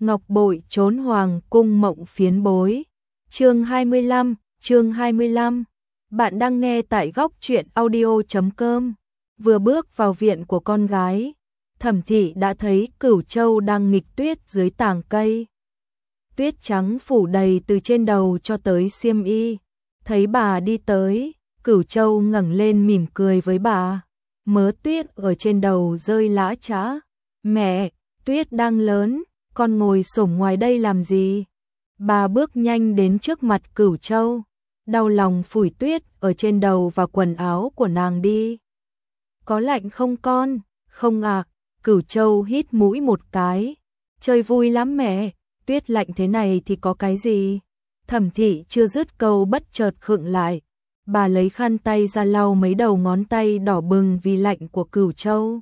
Ngọc bội trốn hoàng cung mộng phiến bối. Chương 25. Bạn đang nghe tại góc truyện audio.com. Vừa bước vào viện của con gái, Thẩm Thị đã thấy Cửu Châu đang nghịch tuyết dưới tàng cây. Tuyết trắng phủ đầy từ trên đầu cho tới xiêm y. Thấy bà đi tới, Cửu Châu ngẩng lên mỉm cười với bà. Mớ tuyết ở trên đầu rơi lã chã. Mẹ, tuyết đang lớn, con ngồi xổm ngoài đây làm gì? Bà bước nhanh đến trước mặt Cửu Châu, đau lòng phủi tuyết ở trên đầu và quần áo của nàng đi. Có lạnh không con? Không ạ. Cửu Châu hít mũi một cái. Chơi vui lắm mẹ, tuyết lạnh thế này thì có cái gì? Thẩm Thị chưa dứt câu bất chợt khựng lại. Bà lấy khăn tay ra lau mấy đầu ngón tay đỏ bừng vì lạnh của Cửu Châu.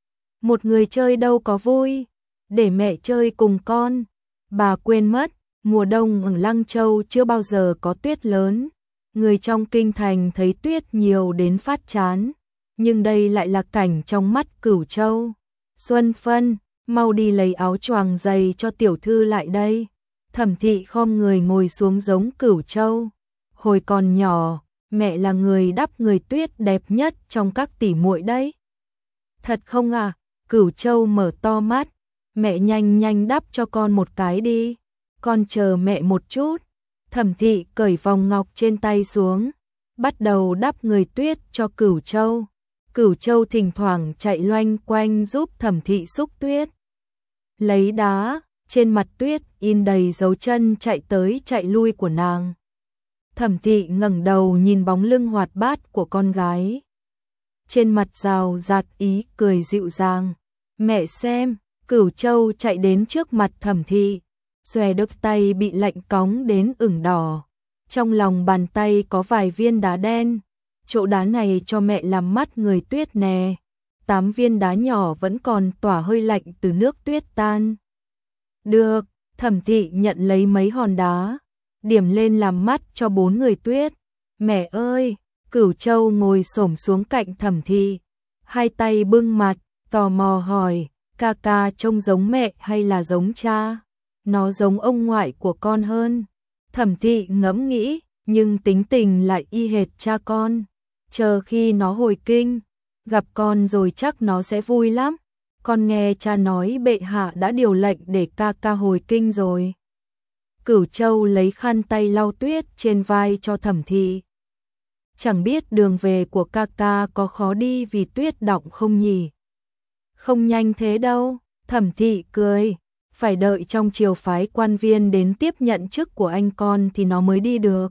Một người chơi đâu có vui, để mẹ chơi cùng con. Bà quên mất, mùa đông ở Lăng Châu chưa bao giờ có tuyết lớn. Người trong kinh thành thấy tuyết nhiều đến phát chán, nhưng đây lại là cảnh trong mắt Cửu Châu. Xuân Phân, mau đi lấy áo choàng dày cho tiểu thư lại đây. Thẩm Thị khom người ngồi xuống giống Cửu Châu. Hồi còn nhỏ, mẹ là người đắp người tuyết đẹp nhất trong các tỷ muội đấy. Thật không à? Cửu Châu mở to mắt. Mẹ nhanh đắp cho con một cái đi. Con chờ mẹ một chút. Thẩm Thị cởi vòng ngọc trên tay xuống, bắt đầu đắp người tuyết cho Cửu Châu. Cửu Châu thỉnh thoảng chạy loanh quanh giúp Thẩm Thị xúc tuyết. Lấy đá, trên mặt tuyết in đầy dấu chân chạy tới chạy lui của nàng. Thẩm Thị ngẩng đầu nhìn bóng lưng hoạt bát của con gái. Trên mặt rào rạt ý cười dịu dàng. Mẹ xem, Cửu Châu chạy đến trước mặt Thẩm Thị, xòe đốt tay bị lạnh cóng đến ửng đỏ. Trong lòng bàn tay có vài viên đá đen. Chỗ đá này cho mẹ làm mắt người tuyết nè. 8 viên đá nhỏ vẫn còn tỏa hơi lạnh từ nước tuyết tan. Được, Thẩm Thị nhận lấy mấy hòn đá, điểm lên làm mắt cho 4 người tuyết. Mẹ ơi! Cửu Châu ngồi xổm xuống cạnh Thẩm Thị, hai tay bưng mặt, tò mò hỏi, ca ca trông giống mẹ hay là giống cha? Nó giống ông ngoại của con hơn. Thẩm Thị ngẫm nghĩ, nhưng tính tình lại y hệt cha con. Chờ khi nó hồi kinh, gặp con rồi chắc nó sẽ vui lắm. Con nghe cha nói bệ hạ đã điều lệnh để ca ca hồi kinh rồi. Cửu Châu lấy khăn tay lau tuyết trên vai cho Thẩm Thị. Chẳng biết đường về của ca ca có khó đi vì tuyết đọng không nhỉ? Không nhanh thế đâu. Thẩm Thị cười. Phải đợi trong triều phái quan viên đến tiếp nhận chức của anh con thì nó mới đi được.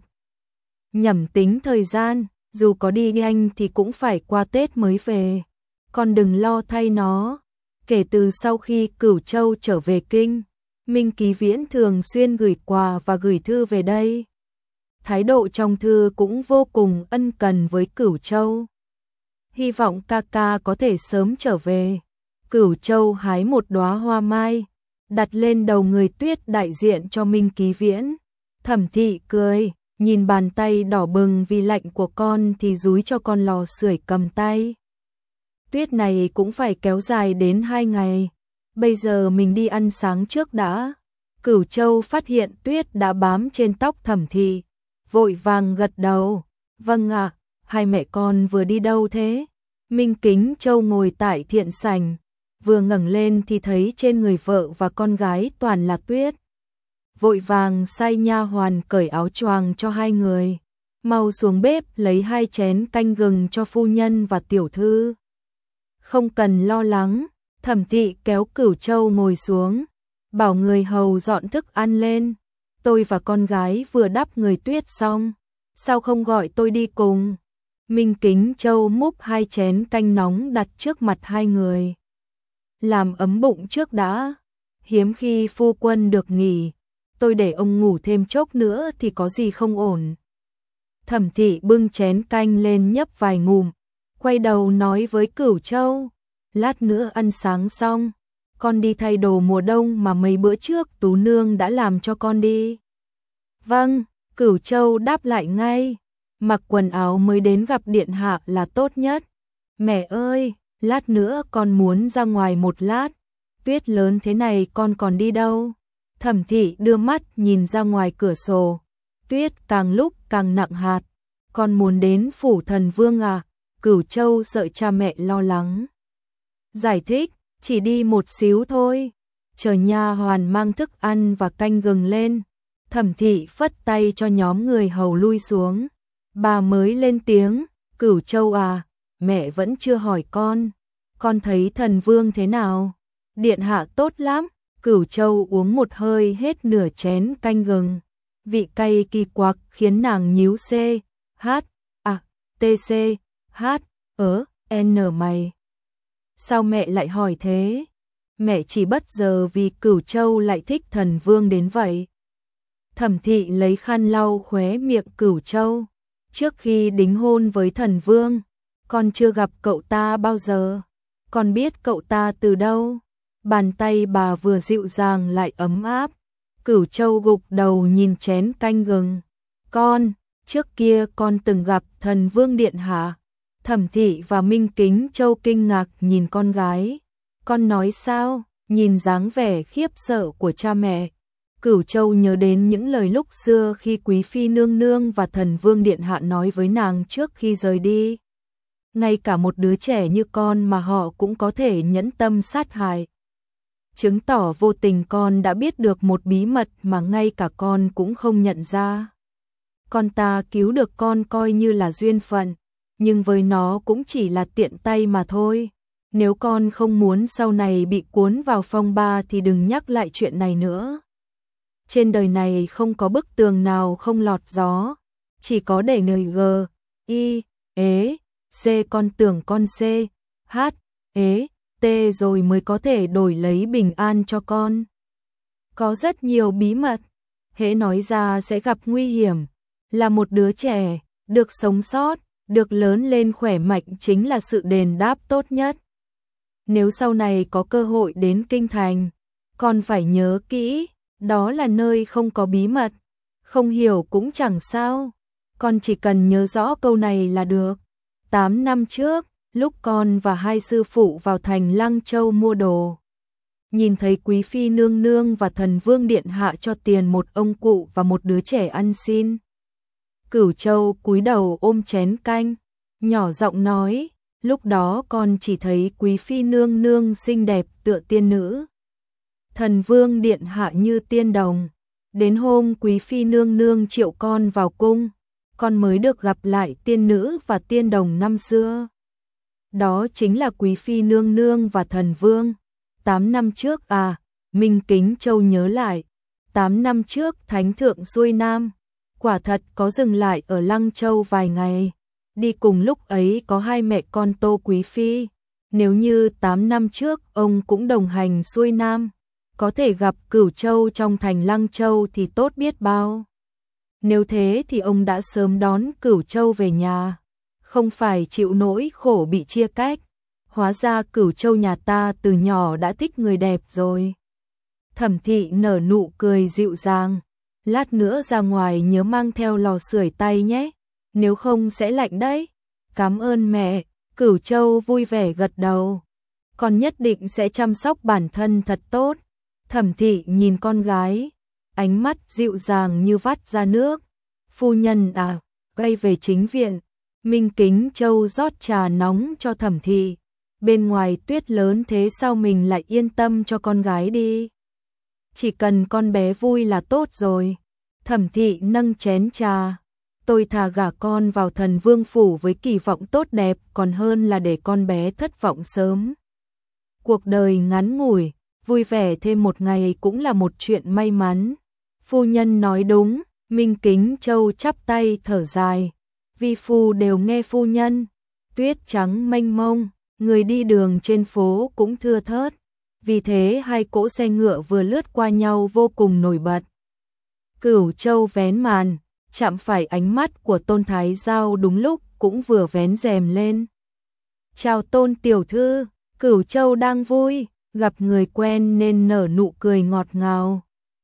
Nhẩm tính thời gian, dù có đi nhanh thì cũng phải qua Tết mới về. Con đừng lo thay nó. Kể từ sau khi Cửu Châu trở về kinh, Minh Ký Viễn thường xuyên gửi quà và gửi thư về đây. Thái độ trong thư cũng vô cùng ân cần với Cửu Châu. Hy vọng ca ca có thể sớm trở về. Cửu Châu hái một đóa hoa mai, đặt lên đầu người tuyết đại diện cho Minh Ký Viễn. Thẩm Thị cười, nhìn bàn tay đỏ bừng vì lạnh của con thì dúi cho con lò sưởi cầm tay. Tuyết này cũng phải kéo dài đến 2 ngày. Bây giờ mình đi ăn sáng trước đã. Cửu Châu phát hiện tuyết đã bám trên tóc Thẩm Thị, vội vàng gật đầu. Vâng ạ, hai mẹ con vừa đi đâu thế? Minh Kính Châu ngồi tại thiện sảnh, vừa ngẩng lên thì thấy trên người vợ và con gái toàn là tuyết. Vội vàng sai nha hoàn cởi áo choàng cho hai người. Mau xuống bếp lấy 2 chén canh gừng cho phu nhân và tiểu thư. Không cần lo lắng. Thẩm Thị kéo Cửu Châu ngồi xuống, bảo người hầu dọn thức ăn lên. Tôi và con gái vừa đắp người tuyết xong, sao không gọi tôi đi cùng? Minh Kính Châu múc 2 chén canh nóng đặt trước mặt hai người. Làm ấm bụng trước đã, hiếm khi phu quân được nghỉ, tôi để ông ngủ thêm chốc nữa thì có gì không ổn. Thẩm Thị bưng chén canh lên nhấp vài ngụm, quay đầu nói với Cửu Châu, lát nữa ăn sáng xong, con đi thay đồ mùa đông mà mấy bữa trước Tú Nương đã làm cho con đi. Vâng, Cửu Châu đáp lại ngay, mặc quần áo mới đến gặp điện hạ là tốt nhất. Mẹ ơi, lát nữa con muốn ra ngoài một lát, tuyết lớn thế này con còn đi đâu? Thẩm Thị đưa mắt nhìn ra ngoài cửa sổ, tuyết càng lúc càng nặng hạt. Con muốn đến phủ Thần Vương à? Cửu Châu sợ cha mẹ lo lắng. Giải thích, chỉ đi một xíu thôi. Chờ nha hoàn mang thức ăn và canh gừng lên. Thẩm Thị phất tay cho nhóm người hầu lui xuống. Bà mới lên tiếng, Cửu Châu à, mẹ vẫn chưa hỏi con thấy Thần Vương thế nào? Điện hạ tốt lắm. Cửu Châu uống một hơi hết nửa chén canh gừng. Vị cay kỳ quặc khiến nàng nhíu C, H, A, T, C, H, N mày. Sao mẹ lại hỏi thế? Mẹ chỉ bất giờ vì Cửu Châu lại thích Thần Vương đến vậy. Thẩm Thị lấy khăn lau khóe miệng Cửu Châu. Trước khi đính hôn với Thần Vương, con chưa gặp cậu ta bao giờ. Con biết cậu ta từ đâu? Bàn tay bà vừa dịu dàng lại ấm áp. Cửu Châu gục đầu nhìn chén canh gừng. Trước kia con từng gặp Thần Vương điện hạ. Thẩm Thị và Minh Kính Châu kinh ngạc nhìn con gái. Con nói sao? Nhìn dáng vẻ khiếp sợ của cha mẹ. Cửu Châu nhớ đến những lời lúc xưa khi Quý Phi nương nương và Thần Vương điện hạ nói với nàng trước khi rời đi. Ngay cả một đứa trẻ như con mà họ cũng có thể nhẫn tâm sát hại. Chứng tỏ vô tình con đã biết được một bí mật mà ngay cả con cũng không nhận ra. Con ta cứu được con coi như là duyên phận, nhưng với nó cũng chỉ là tiện tay mà thôi. Nếu con không muốn sau này bị cuốn vào phong ba thì đừng nhắc lại chuyện này nữa. Trên đời này không có bức tường nào không lọt gió, chỉ có để người G, I, ế, C con tưởng con C, H, ế, T rồi mới có thể đổi lấy bình an cho con. Có rất nhiều bí mật, hễ nói ra sẽ gặp nguy hiểm. Là một đứa trẻ, được sống sót, được lớn lên khỏe mạnh chính là sự đền đáp tốt nhất. Nếu sau này có cơ hội đến Kinh Thành, con phải nhớ kỹ, đó là nơi không có bí mật. Không hiểu cũng chẳng sao, con chỉ cần nhớ rõ câu này là được. 8 năm trước, lúc con và hai sư phụ vào thành Lăng Châu mua đồ, nhìn thấy Quý Phi nương nương và Thần Vương điện hạ cho tiền một ông cụ và một đứa trẻ ăn xin. Cửu Châu cúi đầu ôm chén canh, nhỏ giọng nói, lúc đó con chỉ thấy Quý Phi nương nương xinh đẹp tựa tiên nữ, Thần Vương điện hạ như tiên đồng. Đến hôm Quý Phi nương nương triệu con vào cung, con mới được gặp lại tiên nữ và tiên đồng năm xưa. Đó chính là Quý Phi nương nương và Thần Vương. 8 năm trước à? Minh Kính Châu nhớ lại. 8 năm trước Thánh thượng xuôi Nam, quả thật có dừng lại ở Lăng Châu vài ngày. Đi cùng lúc ấy có hai mẹ con Tô Quý Phi. Nếu như 8 năm trước ông cũng đồng hành xuôi Nam, có thể gặp Cửu Châu trong thành Lăng Châu thì tốt biết bao. Nếu thế thì ông đã sớm đón Cửu Châu về nhà, không phải chịu nỗi khổ bị chia cách. Hóa ra Cửu Châu nhà ta từ nhỏ đã thích người đẹp rồi. Thẩm Thị nở nụ cười dịu dàng. Lát nữa ra ngoài nhớ mang theo lò sưởi tay nhé, nếu không sẽ lạnh đấy. Cảm ơn mẹ. Cửu Châu vui vẻ gật đầu. Con nhất định sẽ chăm sóc bản thân thật tốt. Thẩm Thị nhìn con gái, ánh mắt dịu dàng như vắt ra nước. Phu nhân à, quay về chính viện. Minh Kính Châu rót trà nóng cho Thẩm Thị. Bên ngoài tuyết lớn thế sao mình lại yên tâm cho con gái đi. Chỉ cần con bé vui là tốt rồi. Thẩm Thị nâng chén trà. Tôi thà gả con vào Thần Vương phủ với kỳ vọng tốt đẹp còn hơn là để con bé thất vọng sớm. Cuộc đời ngắn ngủi, vui vẻ thêm một ngày cũng là một chuyện may mắn. Phu nhân nói đúng. Minh Kính Châu chắp tay thở dài. Vi phu đều nghe phu nhân. Tuyết trắng mênh mông, người đi đường trên phố cũng thưa thớt. Vì thế hai cỗ xe ngựa vừa lướt qua nhau vô cùng nổi bật. Cửu Châu vén màn, chạm phải ánh mắt của Tôn Thái Giao đúng lúc cũng vừa vén rèm lên. Chào Tôn tiểu thư. Cửu Châu đang vui, gặp người quen nên nở nụ cười ngọt ngào.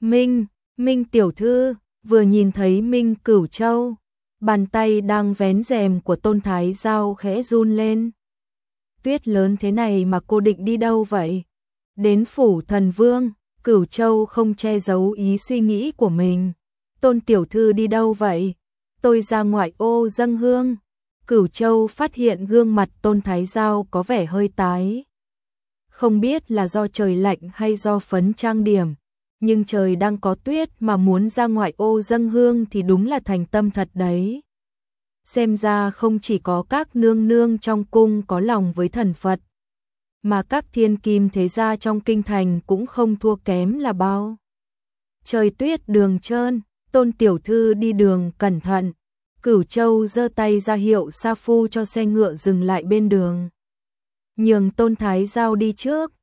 Minh tiểu thư. Vừa nhìn thấy Minh Cửu Châu, bàn tay đang vén rèm của Tôn Thái Giao khẽ run lên. Tuyết lớn thế này mà cô định đi đâu vậy? Đến phủ Thần Vương. Cửu Châu không che giấu ý suy nghĩ của mình. Tôn tiểu thư đi đâu vậy? Tôi ra ngoại ô dâng hương. Cửu Châu phát hiện gương mặt Tôn Thái Giao có vẻ hơi tái. Không biết là do trời lạnh hay do phấn trang điểm, nhưng trời đang có tuyết mà muốn ra ngoại ô dâng hương thì đúng là thành tâm thật đấy. Xem ra không chỉ có các nương nương trong cung có lòng với thần Phật, mà các thiên kim thế gia trong kinh thành cũng không thua kém là bao. Trời tuyết đường trơn, Tôn tiểu thư đi đường cẩn thận. Cửu Châu giơ tay ra hiệu sa phu cho xe ngựa dừng lại bên đường. Nhường Tôn Thái Giao đi trước.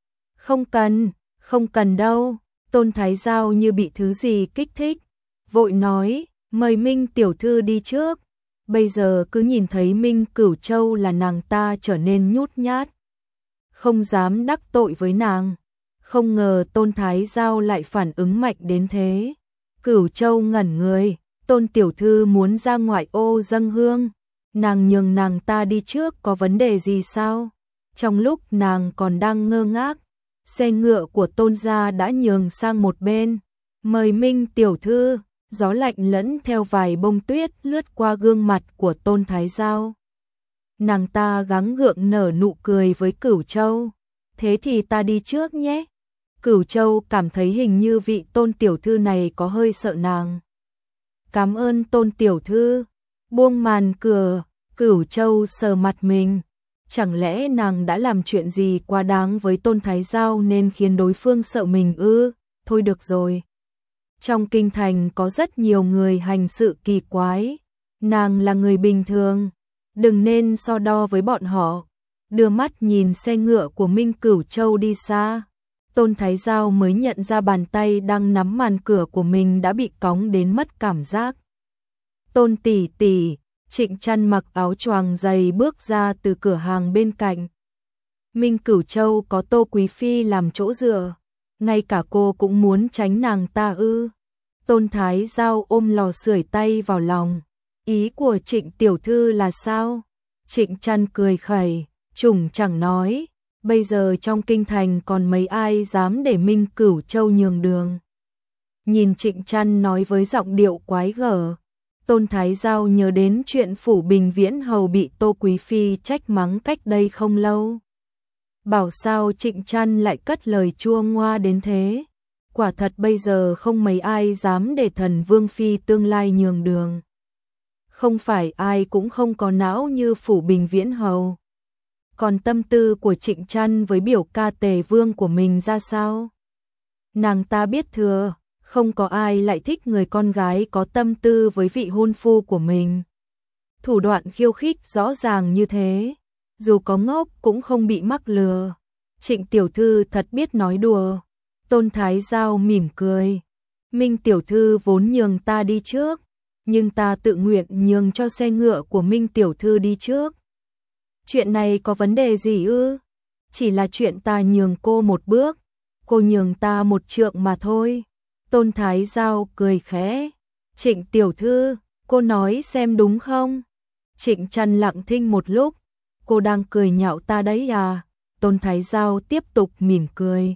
Không cần đâu. Tôn Thái Giao như bị thứ gì kích thích, vội nói, mời Minh tiểu thư đi trước. Bây giờ cứ nhìn thấy Minh Cửu Châu là nàng ta trở nên nhút nhát, không dám đắc tội với nàng. Không ngờ Tôn Thái Giao lại phản ứng mạnh đến thế. Cửu Châu ngẩn người, Tôn tiểu thư muốn ra ngoại ô dâng hương, nàng nhường nàng ta đi trước có vấn đề gì sao? Trong lúc nàng còn đang ngơ ngác, xe ngựa của Tôn gia đã nhường sang một bên. Mời Minh tiểu thư. Gió lạnh lẫn theo vài bông tuyết lướt qua gương mặt của Tôn Thái Giao. Nàng ta gắng gượng nở nụ cười với Cửu Châu. Thế thì ta đi trước nhé. Cửu Châu cảm thấy hình như vị Tôn tiểu thư này có hơi sợ nàng. Cảm ơn Tôn tiểu thư. Buông màn cửa, Cửu Châu sờ mặt mình. Chẳng lẽ nàng đã làm chuyện gì quá đáng với Tôn Thái Giao nên khiến đối phương sợ mình ư? Thôi được rồi. Trong kinh thành có rất nhiều người hành sự kỳ quái. Nàng là người bình thường, đừng nên so đo với bọn họ. Đưa mắt nhìn xe ngựa của Minh Cửu Châu đi xa, Tôn Thái Giao mới nhận ra bàn tay đang nắm màn cửa của mình đã bị cóng đến mất cảm giác. Tôn tỷ tỷ, Trịnh Trăn mặc áo choàng dày bước ra từ cửa hàng bên cạnh. Minh Cửu Châu có Tô Quý Phi làm chỗ dựa, ngay cả cô cũng muốn tránh nàng ta ư? Tôn Thái Giao ôm lò sưởi tay vào lòng. Ý của Trịnh tiểu thư là sao? Trịnh Trăn cười khẩy, trùng chẳng nói. Bây giờ trong kinh thành còn mấy ai dám để Minh Cửu Châu nhường đường. Nhìn Trịnh Trăn nói với giọng điệu quái gở, Tôn Thái Giao nhớ đến chuyện Phủ Bình Viễn Hầu bị Tô Quý Phi trách mắng cách đây không lâu. Bảo sao Trịnh Trăn lại cất lời chua ngoa đến thế. Quả thật bây giờ không mấy ai dám để thần Vương Phi tương lai nhường đường. Không phải ai cũng không có não như Phủ Bình Viễn Hầu. Còn tâm tư của Trịnh Trăn với biểu ca Tề Vương của mình ra sao? Nàng ta biết thừa, không có ai lại thích người con gái có tâm tư với vị hôn phu của mình. Thủ đoạn khiêu khích rõ ràng như thế, dù có ngốc cũng không bị mắc lừa. Trịnh tiểu thư thật biết nói đùa. Tôn Thái Giao mỉm cười. Minh tiểu thư vốn nhường ta đi trước, nhưng ta tự nguyện nhường cho xe ngựa của Minh tiểu thư đi trước. Chuyện này có vấn đề gì ư? Chỉ là chuyện ta nhường cô một bước, cô nhường ta một trượng mà thôi. Tôn Thái Giao cười khẽ. Trịnh tiểu thư, cô nói xem đúng không? Trịnh Trăn lặng thinh một lúc. Cô đang cười nhạo ta đấy à? Tôn Thái Giao tiếp tục mỉm cười.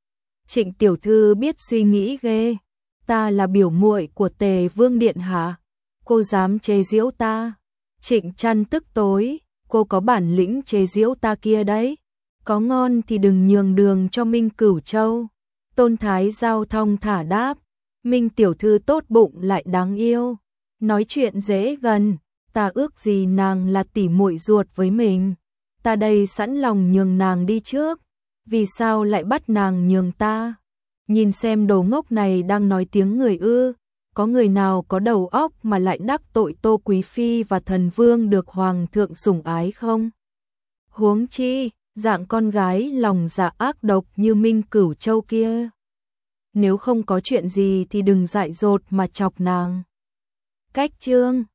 Trịnh tiểu thư biết suy nghĩ ghê. Ta là biểu muội của Tề Vương điện hạ, cô dám chế giễu ta? Trịnh Trăn tức tối. Cô có bản lĩnh chế giễu ta kia đấy. Có ngon thì đừng nhường đường cho Minh Cửu Châu. Tôn Thái Giao thong thả đáp. Minh tiểu thư tốt bụng lại đáng yêu, nói chuyện dễ gần. Ta ước gì nàng là tỷ muội ruột với mình. Ta đây sẵn lòng nhường nàng đi trước. Vì sao lại bắt nàng nhường ta? Nhìn xem đồ ngốc này đang nói tiếng người ư? Có người nào có đầu óc mà lại đắc tội Tô Quý Phi và thần vương được hoàng thượng sủng ái không? Huống chi, dạng con gái lòng dạ ác độc như Minh Cửu Châu kia. Nếu không có chuyện gì thì đừng dại dột mà chọc nàng. Cách chương